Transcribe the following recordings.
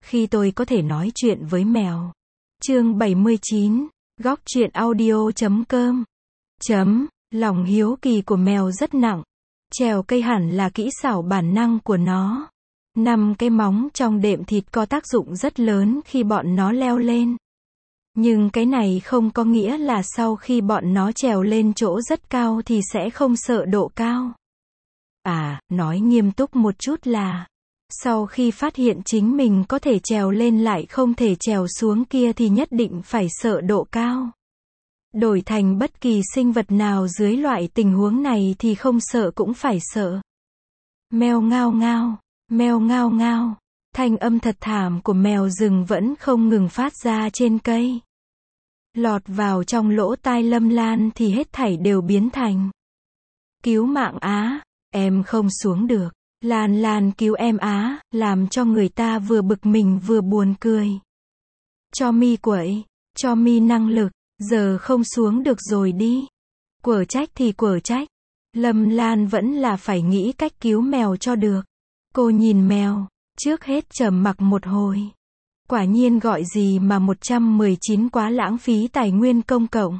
Khi tôi có thể nói chuyện với mèo. Chương 79, góc truyện audio.com. Lòng hiếu kỳ của mèo rất nặng. Trèo cây hẳn là kỹ xảo bản năng của nó. 5 cái móng trong đệm thịt có tác dụng rất lớn khi bọn nó leo lên. Nhưng cái này không có nghĩa là sau khi bọn nó trèo lên chỗ rất cao thì sẽ không sợ độ cao. Nói nghiêm túc một chút là, sau khi phát hiện chính mình có thể trèo lên lại không thể trèo xuống kia thì nhất định phải sợ độ cao. Đổi thành bất kỳ sinh vật nào dưới loại tình huống này thì không sợ cũng phải sợ. Meo ngao ngao, meo ngao ngao. Thanh âm thật thảm của mèo rừng vẫn không ngừng phát ra trên cây. Lọt vào trong lỗ tai Lâm Lan thì hết thảy đều biến thành. Cứu mạng á, em không xuống được. Lan Lan cứu em á, làm cho người ta vừa bực mình vừa buồn cười. Cho mi quậy, cho mi năng lực, giờ không xuống được rồi đi. Quở trách thì quở trách. Lâm Lan vẫn là phải nghĩ cách cứu mèo cho được. Cô nhìn mèo, trước hết trầm mặc một hồi. Quả nhiên gọi gì mà 119 quá lãng phí tài nguyên công cộng.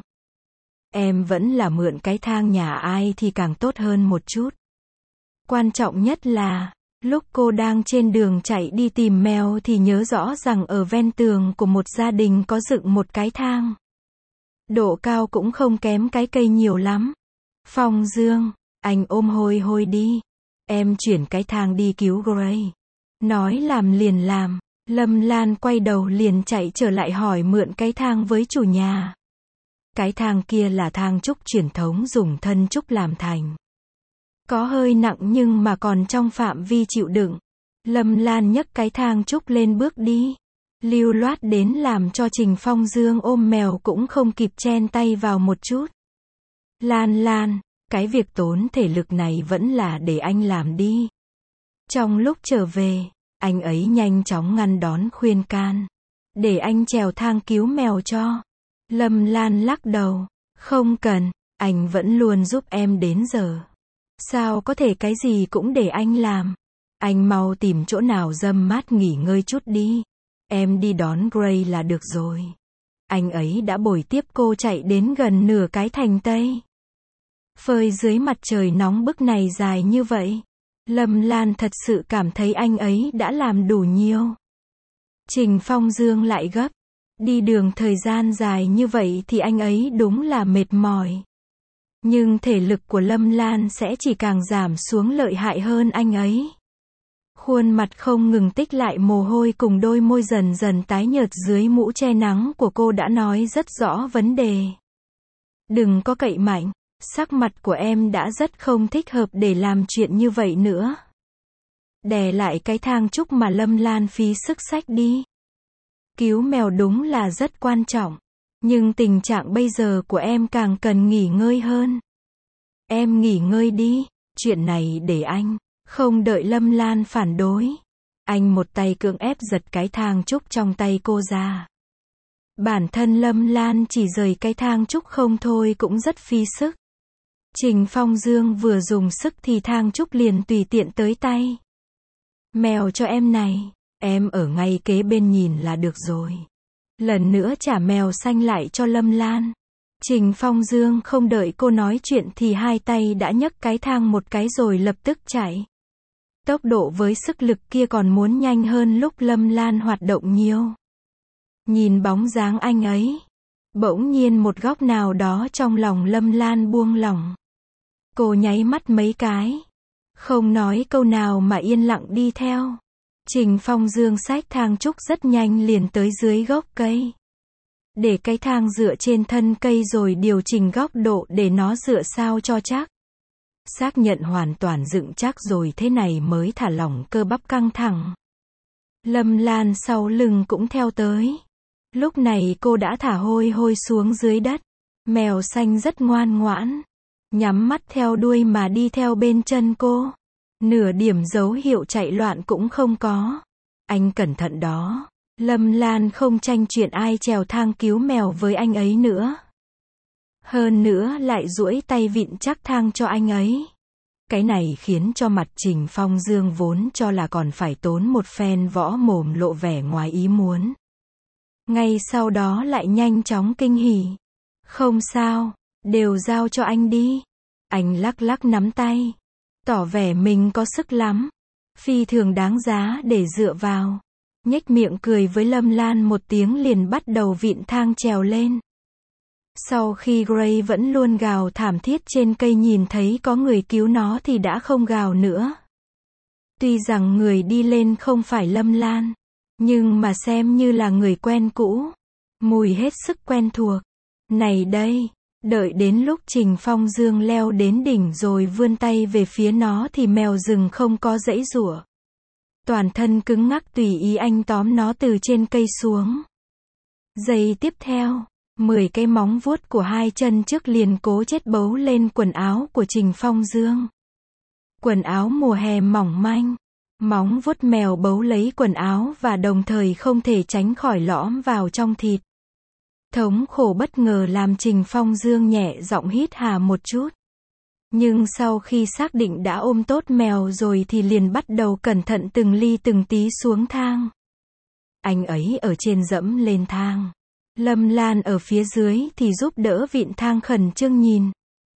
Em vẫn là mượn cái thang nhà ai thì càng tốt hơn một chút. Quan trọng nhất là, lúc cô đang trên đường chạy đi tìm mèo thì nhớ rõ rằng ở ven tường của một gia đình có dựng một cái thang. Độ cao cũng không kém cái cây nhiều lắm. Phong Dương, anh ôm Hôi Hôi đi. Em chuyển cái thang đi cứu Gray. Nói làm liền làm. Lâm Lan quay đầu liền chạy trở lại hỏi mượn cái thang với chủ nhà. Cái thang kia là thang trúc truyền thống dùng thân trúc làm thành. Có hơi nặng nhưng mà còn trong phạm vi chịu đựng. Lâm Lan nhấc cái thang trúc lên bước đi. Lưu loát đến làm cho Trình Phong Dương ôm mèo cũng không kịp chen tay vào một chút. Lan Lan, cái việc tốn thể lực này vẫn là để anh làm đi. Trong lúc trở về, anh ấy nhanh chóng ngăn đón khuyên can. Để anh trèo thang cứu mèo cho. Lâm Lan lắc đầu. Không cần, anh vẫn luôn giúp em đến giờ. Sao có thể cái gì cũng để anh làm. Anh mau tìm chỗ nào râm mát nghỉ ngơi chút đi. Em đi đón Gray là được rồi. Anh ấy đã bồi tiếp cô chạy đến gần nửa cái thành Tây. Phơi dưới mặt trời nóng bức này dài như vậy. Lâm Lan thật sự cảm thấy anh ấy đã làm đủ nhiều. Trình Phong Dương lại gấp. Đi đường thời gian dài như vậy thì anh ấy đúng là mệt mỏi. Nhưng thể lực của Lâm Lan sẽ chỉ càng giảm xuống lợi hại hơn anh ấy. Khuôn mặt không ngừng tích lại mồ hôi cùng đôi môi dần dần tái nhợt dưới mũ che nắng của cô đã nói rất rõ vấn đề. Đừng có cậy mạnh, sắc mặt của em đã rất không thích hợp để làm chuyện như vậy nữa. Đè lại cái thang trúc mà Lâm Lan phí sức xách đi. Cứu mèo đúng là rất quan trọng. Nhưng tình trạng bây giờ của em càng cần nghỉ ngơi hơn. Em nghỉ ngơi đi, chuyện này để anh. Không đợi Lâm Lan phản đối. Anh một tay cưỡng ép giật cái thang trúc trong tay cô ra. Bản thân Lâm Lan chỉ rời cái thang trúc không thôi cũng rất phí sức. Trình Phong Dương vừa dùng sức thì thang trúc liền tùy tiện tới tay. Mèo cho em này, em ở ngay kế bên nhìn là được rồi. Lần nữa trả mèo xanh lại cho Lâm Lan. Trình Phong Dương không đợi cô nói chuyện thì hai tay đã nhấc cái thang một cái rồi lập tức chạy. Tốc độ với sức lực kia còn muốn nhanh hơn lúc Lâm Lan hoạt động nhiều. Nhìn bóng dáng anh ấy. Bỗng nhiên một góc nào đó trong lòng Lâm Lan buông lỏng. Cô nháy mắt mấy cái. Không nói câu nào mà yên lặng đi theo. Trình Phong Dương xách thang trúc rất nhanh liền tới dưới gốc cây. Để cái thang dựa trên thân cây rồi điều chỉnh góc độ để nó dựa sao cho chắc. Xác nhận hoàn toàn dựng chắc rồi thế này mới thả lỏng cơ bắp căng thẳng. Lâm Lan sau lưng cũng theo tới. Lúc này cô đã thả Hôi Hôi xuống dưới đất. Mèo xanh rất ngoan ngoãn. Nhắm mắt theo đuôi mà đi theo bên chân cô. Nửa điểm dấu hiệu chạy loạn cũng không có. Anh cẩn thận đó. Lâm Lan không tranh chuyện ai trèo thang cứu mèo với anh ấy nữa. Hơn nữa lại duỗi tay vịn chắc thang cho anh ấy. Cái này khiến cho mặt Trình Phong Dương vốn cho là còn phải tốn một phen võ mồm lộ vẻ ngoài ý muốn. Ngay sau đó lại nhanh chóng kinh hỉ. Không sao, đều giao cho anh đi. Anh lắc lắc nắm tay, tỏ vẻ mình có sức lắm, phi thường đáng giá để dựa vào. Nhếch miệng cười với Lâm Lan một tiếng liền bắt đầu vịn thang trèo lên. Sau khi Gray vẫn luôn gào thảm thiết trên cây nhìn thấy có người cứu nó thì đã không gào nữa. Tuy rằng người đi lên không phải Lâm Lan, nhưng mà xem như là người quen cũ. Mùi hết sức quen thuộc. Này đây, đợi đến lúc Trình Phong Dương leo đến đỉnh rồi vươn tay về phía nó thì mèo rừng không có giãy giụa. Toàn thân cứng ngắc tùy ý anh tóm nó từ trên cây xuống. Giây tiếp theo, 10 cái móng vuốt của hai chân trước liền cố chết bấu lên quần áo của Trình Phong Dương. Quần áo mùa hè mỏng manh. Móng vuốt mèo bấu lấy quần áo và đồng thời không thể tránh khỏi lõm vào trong thịt. Thống khổ bất ngờ làm Trình Phong Dương nhẹ giọng hít hà một chút. Nhưng sau khi xác định đã ôm tốt mèo rồi thì liền bắt đầu cẩn thận từng ly từng tí xuống thang. Anh ấy ở trên dẫm lên thang. Lâm Lan ở phía dưới thì giúp đỡ vịn thang khẩn trương nhìn.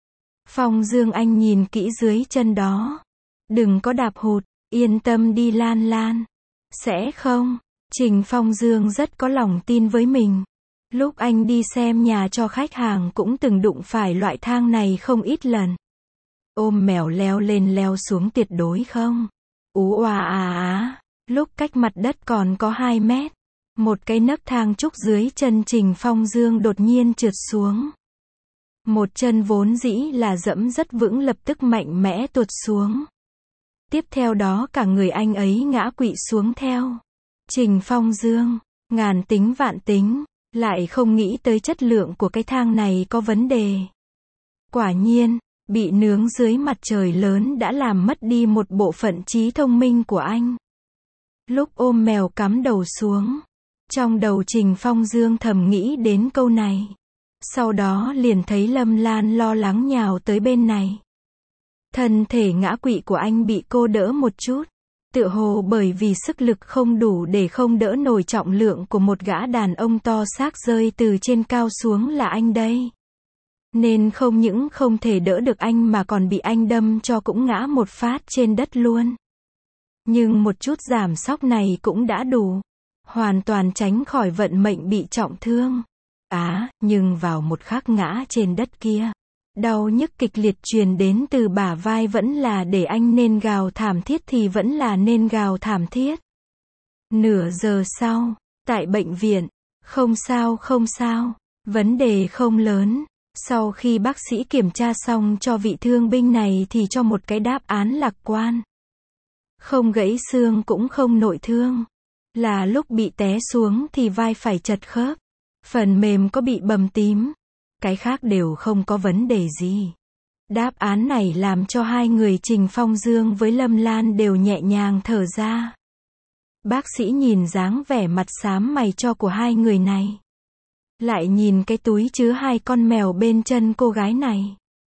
Phong Dương anh nhìn kỹ dưới chân đó. Đừng có đạp hụt, yên tâm đi Lan Lan. Sẽ không. Trình Phong Dương rất có lòng tin với mình. Lúc anh đi xem nhà cho khách hàng cũng từng đụng phải loại thang này không ít lần. Ôm mèo leo lên leo xuống tuyệt đối không. Ú oà à á, lúc cách mặt đất còn có 2 mét. Một cái nấc thang trúc dưới chân Trình Phong Dương đột nhiên trượt xuống. Một chân vốn dĩ là dẫm rất vững lập tức mạnh mẽ tuột xuống. Tiếp theo đó cả người anh ấy ngã quỵ xuống theo. Trình Phong Dương, ngàn tính vạn tính, lại không nghĩ tới chất lượng của cái thang này có vấn đề. Quả nhiên, bị nướng dưới mặt trời lớn đã làm mất đi một bộ phận trí thông minh của anh. Lúc ôm mèo cắm đầu xuống, trong đầu Trình Phong Dương thầm nghĩ đến câu này. Sau đó liền thấy Lâm Lan lo lắng nhào tới bên này. Thân thể ngã quỵ của anh bị cô đỡ một chút. Tựa hồ bởi vì sức lực không đủ để không đỡ nổi trọng lượng của một gã đàn ông to xác rơi từ trên cao xuống là anh đây. Nên không những không thể đỡ được anh mà còn bị anh đâm cho cũng ngã một phát trên đất luôn. Nhưng một chút giảm sóc này cũng đã đủ. Hoàn toàn tránh khỏi vận mệnh bị trọng thương. Nhưng vào một khắc ngã trên đất kia. Đau nhức kịch liệt truyền đến từ bả vai vẫn là để anh nên gào thảm thiết thì vẫn là nên gào thảm thiết. Nửa giờ sau, tại bệnh viện, không sao, vấn đề không lớn. Sau khi bác sĩ kiểm tra xong cho vị thương binh này thì cho một cái đáp án lạc quan. Không gãy xương cũng không nội thương. Là lúc bị té xuống thì vai phải chật khớp. Phần mềm có bị bầm tím. Cái khác đều không có vấn đề gì. Đáp án này làm cho hai người Trình Phong Dương với Lâm Lan đều nhẹ nhàng thở ra. Bác sĩ nhìn dáng vẻ mặt xám mày cho của hai người này. Lại nhìn cái túi chứa 2 con mèo bên chân cô gái này.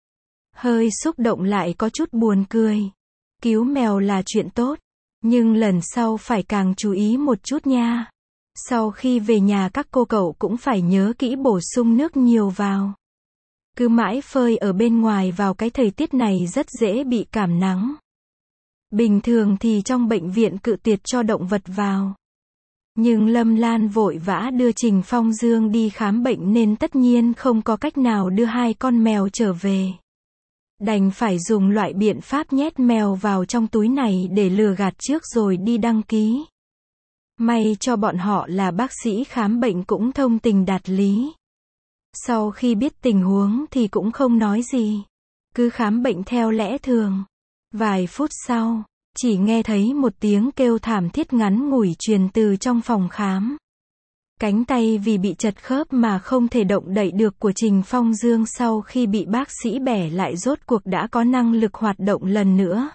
Hơi xúc động lại có chút buồn cười. Cứu mèo là chuyện tốt. Nhưng lần sau phải càng chú ý một chút nha. Sau khi về nhà các cô cậu cũng phải nhớ kỹ bổ sung nước nhiều vào. Cứ mãi phơi ở bên ngoài vào cái thời tiết này rất dễ bị cảm nắng. Bình thường thì trong bệnh viện cự tuyệt cho động vật vào. Nhưng Lâm Lan vội vã đưa Trình Phong Dương đi khám bệnh nên tất nhiên không có cách nào đưa 2 con mèo trở về. Đành phải dùng loại biện pháp nhét mèo vào trong túi này để lừa gạt trước rồi đi đăng ký. May cho bọn họ là bác sĩ khám bệnh cũng thông tình đạt lý. Sau khi biết tình huống thì cũng không nói gì. Cứ khám bệnh theo lẽ thường. Vài phút sau, chỉ nghe thấy một tiếng kêu thảm thiết ngắn ngủi truyền từ trong phòng khám. Cánh tay vì bị chật khớp mà không thể động đậy được của Trình Phong Dương sau khi bị bác sĩ bẻ lại rốt cuộc đã có năng lực hoạt động lần nữa.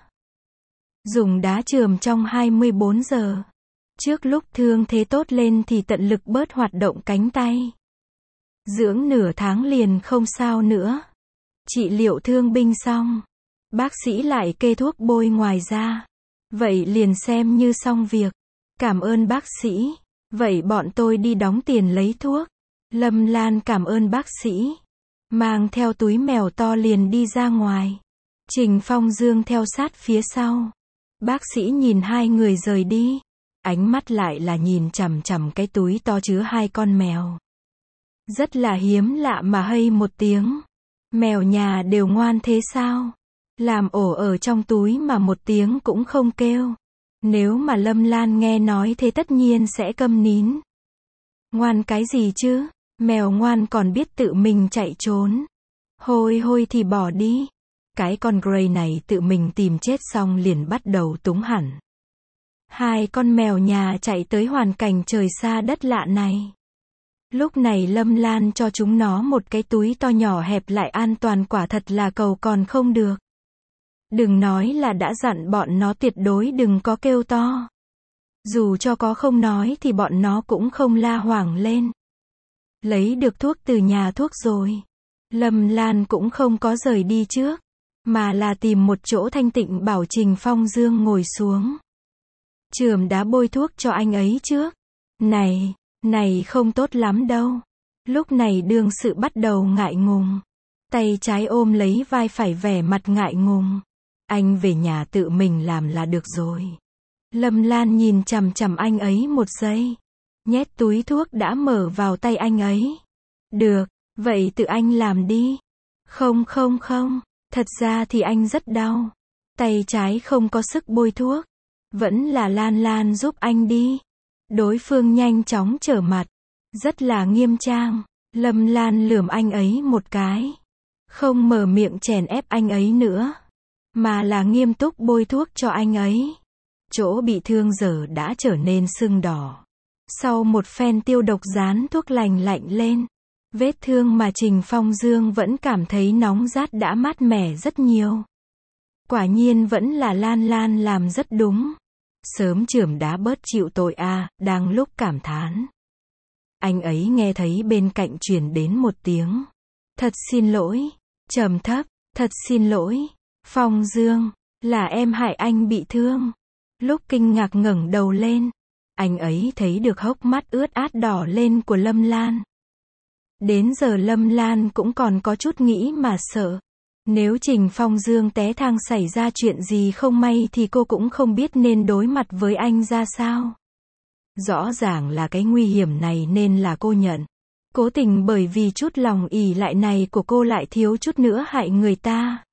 Dùng đá chườm trong 24 giờ. Trước lúc thương thế tốt lên thì tận lực bớt hoạt động cánh tay. Dưỡng nửa tháng liền không sao nữa. Trị liệu thương binh xong. Bác sĩ lại kê thuốc bôi ngoài ra. Vậy liền xem như xong việc. Cảm ơn bác sĩ. Vậy bọn tôi đi đóng tiền lấy thuốc. Lâm Lan cảm ơn bác sĩ. Mang theo túi mèo to liền đi ra ngoài. Trình Phong Dương theo sát phía sau. Bác sĩ nhìn hai người rời đi. Ánh mắt lại là nhìn chằm chằm cái túi to chứa hai con mèo. Rất là hiếm lạ mà hây một tiếng. Mèo nhà đều ngoan thế sao? Làm ổ ở trong túi mà một tiếng cũng không kêu. Nếu mà Lâm Lan nghe nói thế tất nhiên sẽ câm nín. Ngoan cái gì chứ? Mèo ngoan còn biết tự mình chạy trốn. Hôi hôi thì bỏ đi. Cái con Grey này tự mình tìm chết xong liền bắt đầu túng hẳn. Hai con mèo nhà chạy tới hoàn cảnh trời xa đất lạ này. Lúc này Lâm Lan cho chúng nó một cái túi to nhỏ hẹp lại an toàn, quả thật là cầu còn không được. Đừng nói là đã dặn bọn nó tuyệt đối đừng có kêu to. Dù cho có không nói thì bọn nó cũng không la hoảng lên. Lấy được thuốc từ nhà thuốc rồi. Lâm Lan cũng không có rời đi trước, mà là tìm một chỗ thanh tịnh bảo Trình Phong Dương ngồi xuống. Chườm đá bôi thuốc cho anh ấy trước. Này không tốt lắm đâu. Lúc này đương sự bắt đầu ngại ngùng. Tay trái ôm lấy vai phải vẻ mặt ngại ngùng. Anh về nhà tự mình làm là được rồi. Lâm Lan nhìn chằm chằm anh ấy một giây. Nhét túi thuốc đã mở vào tay anh ấy. Được, vậy tự anh làm đi. Không, thật ra thì anh rất đau. Tay trái không có sức bôi thuốc. Vẫn là Lan giúp anh đi. Đối phương nhanh chóng trở mặt. Rất là nghiêm trang. Lâm Lan lườm anh ấy một cái. Không mở miệng chèn ép anh ấy nữa. Mà là nghiêm túc bôi thuốc cho anh ấy. Chỗ bị thương giờ đã trở nên sưng đỏ. Sau một phen tiêu độc dán thuốc lành lạnh lên. Vết thương mà Trình Phong Dương vẫn cảm thấy nóng rát đã mát mẻ rất nhiều. Quả nhiên vẫn là Lan làm rất đúng. Sớm chườm đá bớt chịu tội a. Đang lúc cảm thán, anh ấy nghe thấy bên cạnh truyền đến một tiếng. Thật xin lỗi. Trầm thấp. Thật xin lỗi. Phong Dương, là em hại anh bị thương. Lúc kinh ngạc ngẩng đầu lên, anh ấy thấy được hốc mắt ướt át đỏ lên của Lâm Lan. Đến giờ Lâm Lan cũng còn có chút nghĩ mà sợ. Nếu Trình Phong Dương té thang xảy ra chuyện gì không may thì cô cũng không biết nên đối mặt với anh ra sao. Rõ ràng là cái nguy hiểm này nên là cô nhận. Cố tình bởi vì chút lòng ỷ lại này của cô lại thiếu chút nữa hại người ta.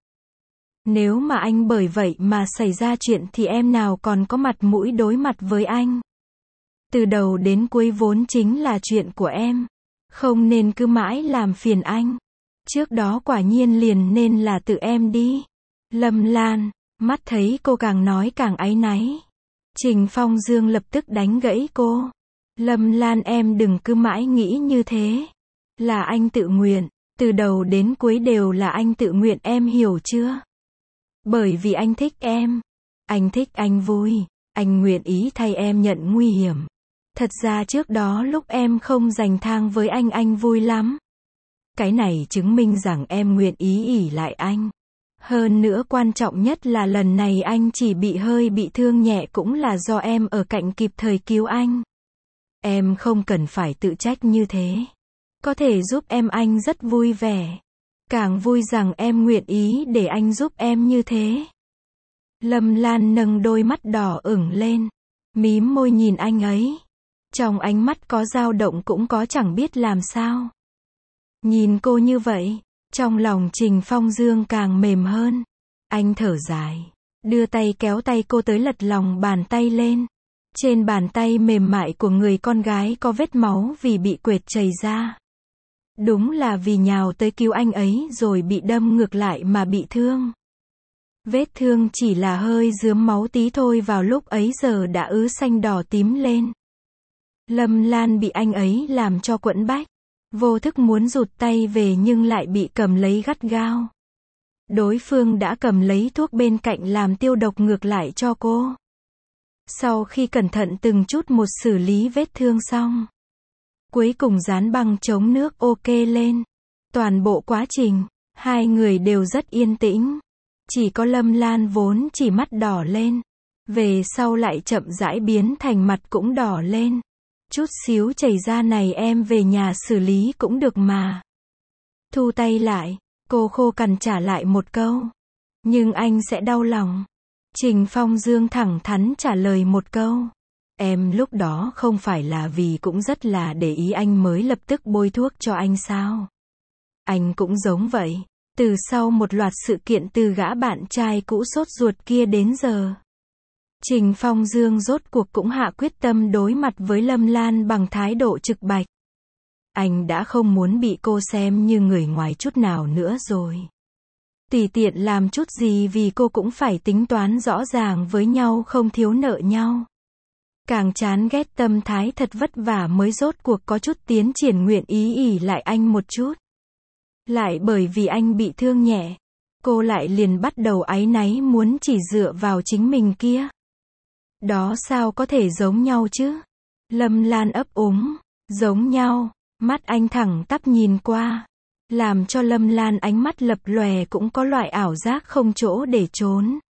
Nếu mà anh bởi vậy mà xảy ra chuyện thì em nào còn có mặt mũi đối mặt với anh. Từ đầu đến cuối vốn chính là chuyện của em. Không nên cứ mãi làm phiền anh. Trước đó quả nhiên liền nên là tự em đi. Lâm Lan, mắt thấy cô càng nói càng áy náy. Trình Phong Dương lập tức đánh gãy cô. Lâm Lan em đừng cứ mãi nghĩ như thế. Là anh tự nguyện. Từ đầu đến cuối đều là anh tự nguyện, em hiểu chưa? Bởi vì anh thích em. Anh thích anh vui. Anh nguyện ý thay em nhận nguy hiểm. Thật ra trước đó lúc em không giành thang với anh vui lắm. Cái này chứng minh rằng em nguyện ý ỷ lại anh. Hơn nữa quan trọng nhất là lần này anh chỉ bị hơi bị thương nhẹ cũng là do em ở cạnh kịp thời cứu anh. Em không cần phải tự trách như thế. Có thể giúp em anh rất vui vẻ. Càng vui rằng em nguyện ý để anh giúp em như thế. Lâm Lan nâng đôi mắt đỏ ửng lên. Mím môi nhìn anh ấy. Trong ánh mắt có dao động cũng có chẳng biết làm sao. Nhìn cô như vậy, trong lòng Trình Phong Dương càng mềm hơn. Anh thở dài, đưa tay kéo tay cô tới lật lòng bàn tay lên. Trên bàn tay mềm mại của người con gái có vết máu vì bị quệt chảy ra. Đúng là vì nhào tới cứu anh ấy rồi bị đâm ngược lại mà bị thương. Vết thương chỉ là hơi rướm máu tí thôi, vào lúc ấy giờ đã ứ xanh đỏ tím lên. Lâm Lan bị anh ấy làm cho quẫn bách. Vô thức muốn rụt tay về nhưng lại bị cầm lấy gắt gao. Đối phương đã cầm lấy thuốc bên cạnh làm tiêu độc ngược lại cho cô. Sau khi cẩn thận từng chút một xử lý vết thương xong, cuối cùng dán băng chống nước ok lên. Toàn bộ quá trình, hai người đều rất yên tĩnh. Chỉ có Lâm Lan vốn chỉ mắt đỏ lên. Về sau lại chậm rãi biến thành mặt cũng đỏ lên. Chút xíu chảy ra này em về nhà xử lý cũng được mà. Thu tay lại, cô khô cằn trả lại một câu. Nhưng anh sẽ đau lòng. Trình Phong Dương thẳng thắn trả lời một câu. Em lúc đó không phải là vì cũng rất là để ý anh mới lập tức bôi thuốc cho anh sao? Anh cũng giống vậy. Từ sau một loạt sự kiện từ gã bạn trai cũ sốt ruột kia đến giờ. Trình Phong Dương rốt cuộc cũng hạ quyết tâm đối mặt với Lâm Lan bằng thái độ trực bạch. Anh đã không muốn bị cô xem như người ngoài chút nào nữa rồi. Tùy tiện làm chút gì vì cô cũng phải tính toán rõ ràng với nhau không thiếu nợ nhau. Càng chán ghét tâm thái thật vất vả mới rốt cuộc có chút tiến triển nguyện ý ỉ lại anh một chút. Lại bởi vì anh bị thương nhẹ, cô lại liền bắt đầu áy náy muốn chỉ dựa vào chính mình kia. Đó sao có thể giống nhau chứ? Lâm Lan ấp úng, giống nhau, mắt anh thẳng tắp nhìn qua. Làm cho Lâm Lan ánh mắt lập lòe cũng có loại ảo giác không chỗ để trốn.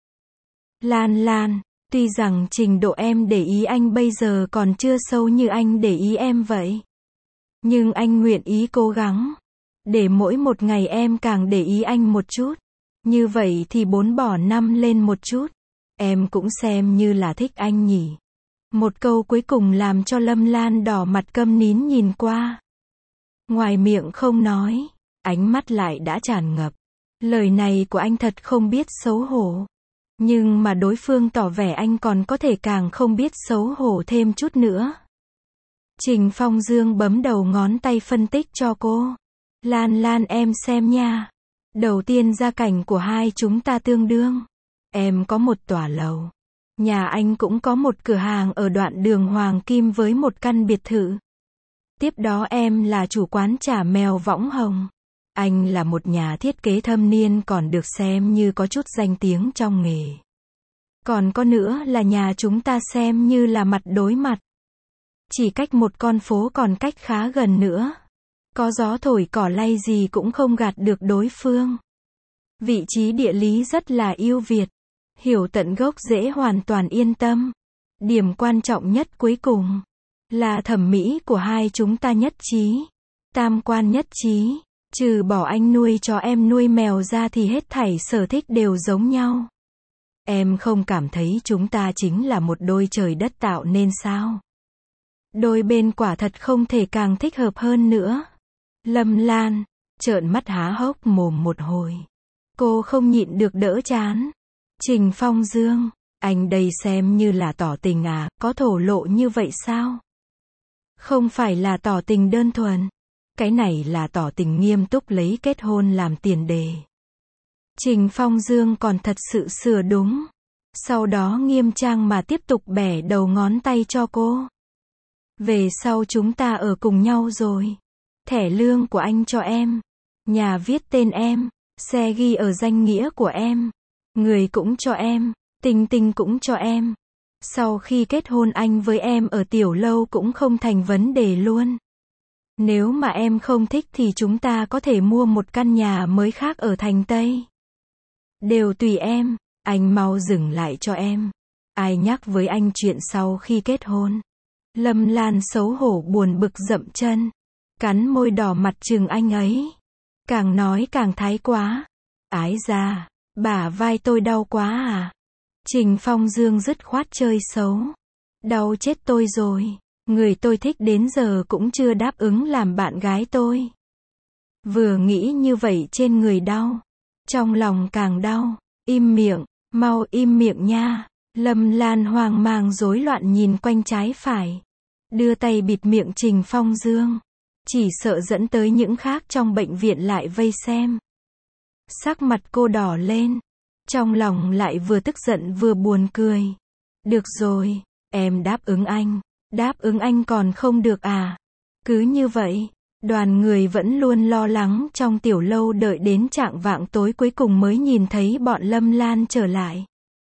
Lan, tuy rằng trình độ em để ý anh bây giờ còn chưa sâu như anh để ý em vậy. Nhưng anh nguyện ý cố gắng. Để mỗi một ngày em càng để ý anh một chút. Như vậy thì 4 bỏ 5 lên một chút. Em cũng xem như là thích anh nhỉ. Một câu cuối cùng làm cho Lâm Lan đỏ mặt câm nín nhìn qua. Ngoài miệng không nói, ánh mắt lại đã tràn ngập. Lời này của anh thật không biết xấu hổ. Nhưng mà đối phương tỏ vẻ anh còn có thể càng không biết xấu hổ thêm chút nữa. Trình Phong Dương bấm đầu ngón tay phân tích cho cô. Lan em xem nha. Đầu tiên gia cảnh của hai chúng ta tương đương. Em có một tòa lầu. Nhà anh cũng có một cửa hàng ở đoạn đường Hoàng Kim với một căn biệt thự. Tiếp đó em là chủ quán chả mèo võng hồng. Anh là một nhà thiết kế thâm niên còn được xem như có chút danh tiếng trong nghề. Còn có nữa là nhà chúng ta xem như là mặt đối mặt. Chỉ cách một con phố còn cách khá gần nữa. Có gió thổi cỏ lay gì cũng không gạt được đối phương. Vị trí địa lý rất là ưu việt. Hiểu tận gốc rễ hoàn toàn yên tâm. Điểm quan trọng nhất cuối cùng là thẩm mỹ của hai chúng ta nhất trí. Tam quan nhất trí. Trừ bỏ anh nuôi cho em nuôi mèo ra thì hết thảy sở thích đều giống nhau. Em không cảm thấy chúng ta chính là một đôi trời đất tạo nên sao? Đôi bên quả thật không thể càng thích hợp hơn nữa. Lâm Lan trợn mắt há hốc mồm một hồi. Cô không nhịn được đỡ chán. Trình Phong Dương, anh đây xem như là tỏ tình à, có thổ lộ như vậy sao? Không phải là tỏ tình đơn thuần. Cái này là tỏ tình nghiêm túc lấy kết hôn làm tiền đề. Trình Phong Dương còn thật sự sửa đúng. Sau đó nghiêm trang mà tiếp tục bẻ đầu ngón tay cho cô. Về sau chúng ta ở cùng nhau rồi. Thẻ lương của anh cho em. Nhà viết tên em. Xe ghi ở danh nghĩa của em. Người cũng cho em. Tình cũng cho em. Sau khi kết hôn anh với em ở tiểu lâu cũng không thành vấn đề luôn. Nếu mà em không thích thì chúng ta có thể mua một căn nhà mới khác ở thành Tây. Đều tùy em, anh mau dừng lại cho em. Ai nhắc với anh chuyện sau khi kết hôn. Lâm Lan xấu hổ buồn bực dậm chân. Cắn môi đỏ mặt trừng anh ấy. Càng nói càng thái quá. Ái da, bả vai tôi đau quá à. Trình Phong Dương dứt khoát chơi xấu. Đau chết tôi rồi. Người tôi thích đến giờ cũng chưa đáp ứng làm bạn gái tôi. Vừa nghĩ như vậy trên người đau. Trong lòng càng đau. Im miệng, mau im miệng nha. Lâm Lan hoang mang rối loạn nhìn quanh trái phải. Đưa tay bịt miệng Trình Phong Dương. Chỉ sợ dẫn tới những khác trong bệnh viện lại vây xem. Sắc mặt cô đỏ lên. Trong lòng lại vừa tức giận vừa buồn cười. Được rồi, em đáp ứng anh. Đáp ứng anh còn không được à? Cứ như vậy, đoàn người vẫn luôn lo lắng trong tiểu lâu đợi đến chạng vạng tối cuối cùng mới nhìn thấy bọn Lâm Lan trở lại.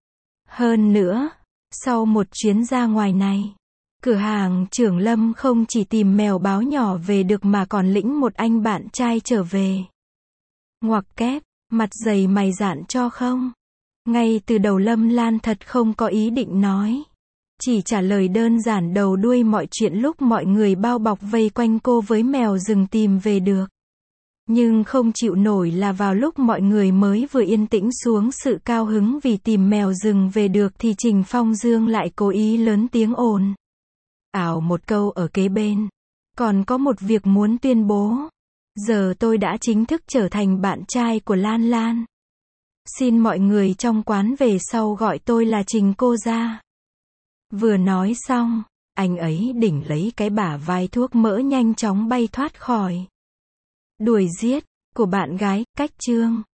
Hơn nữa, sau một chuyến ra ngoài này, cửa hàng trưởng Lâm không chỉ tìm mèo báo nhỏ về được mà còn lĩnh một anh bạn trai trở về. Ngoặc kép, mặt dày mày dạn cho không? Ngay từ đầu Lâm Lan thật không có ý định nói. Chỉ trả lời đơn giản đầu đuôi mọi chuyện lúc mọi người bao bọc vây quanh cô với mèo rừng tìm về được. Nhưng không chịu nổi là vào lúc mọi người mới vừa yên tĩnh xuống sự cao hứng vì tìm mèo rừng về được thì Trình Phong Dương lại cố ý lớn tiếng ồn ào một câu ở kế bên. Còn có một việc muốn tuyên bố. Giờ tôi đã chính thức trở thành bạn trai của Lan Lan. Xin mọi người trong quán về sau gọi tôi là Trình cô ra. Vừa nói xong, anh ấy đỉnh lấy cái bả vai thuốc mỡ nhanh chóng bay thoát khỏi đuổi giết của bạn gái. Cách chương